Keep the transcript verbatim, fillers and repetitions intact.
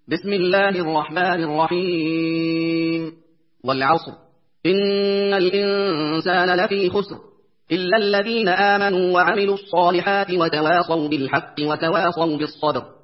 بسم الله الرحمن الرحيم. والعصر إن الإنسان لفي خسر إلا الذين آمنوا وعملوا الصالحات وتواصوا بالحق وتواصوا بالصبر.